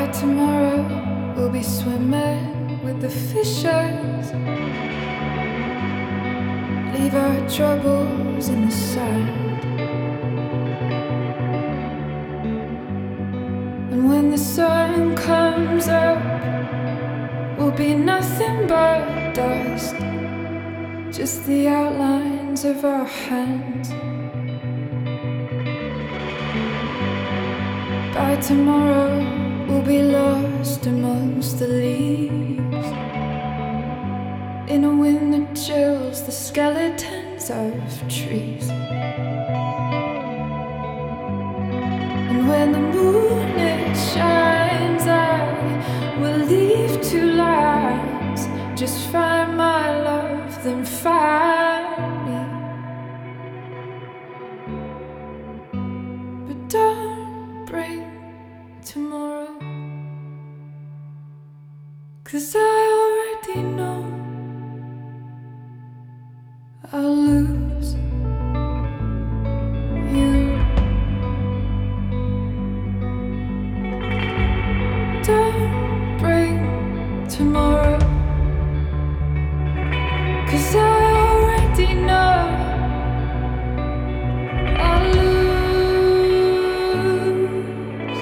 Tomorrow we'll be swimming with the fishes. Leave our troubles in the sand. And when the sun comes up, we'll be nothing but dust, just the outlines of our hands. By tomorrow we'll be lost amongst the leaves, in a wind that chills the skeletons of trees. And when the moon it shines, I will leave 2 lines. Just find my love, then find me. But don't bring tomorrow, 'cause I already know I'll lose you. Don't bring tomorrow, 'cause I already know I'll lose.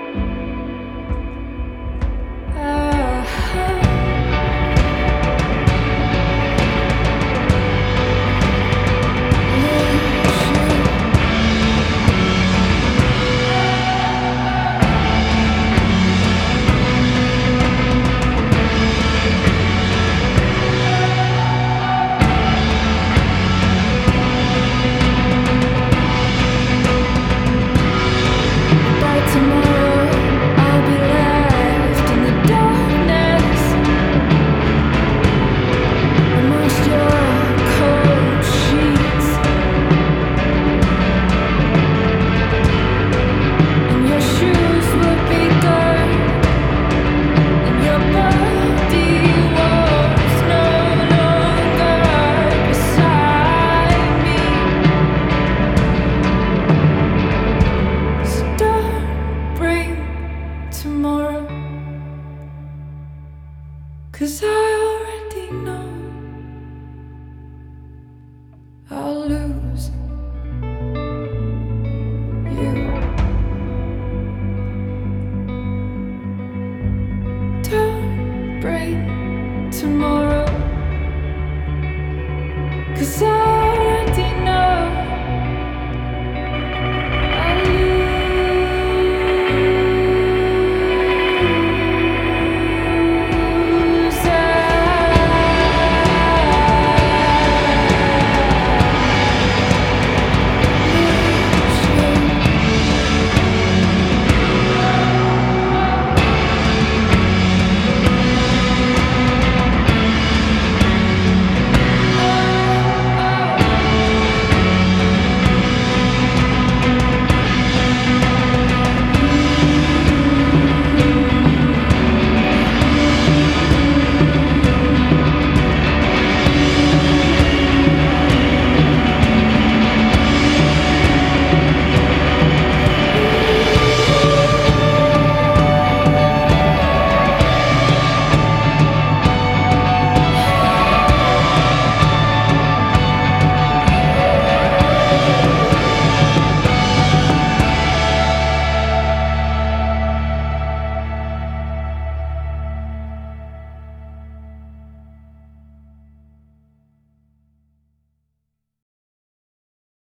Tomorrow, 'cause I already know I'll lose you. Don't bring tomorrow,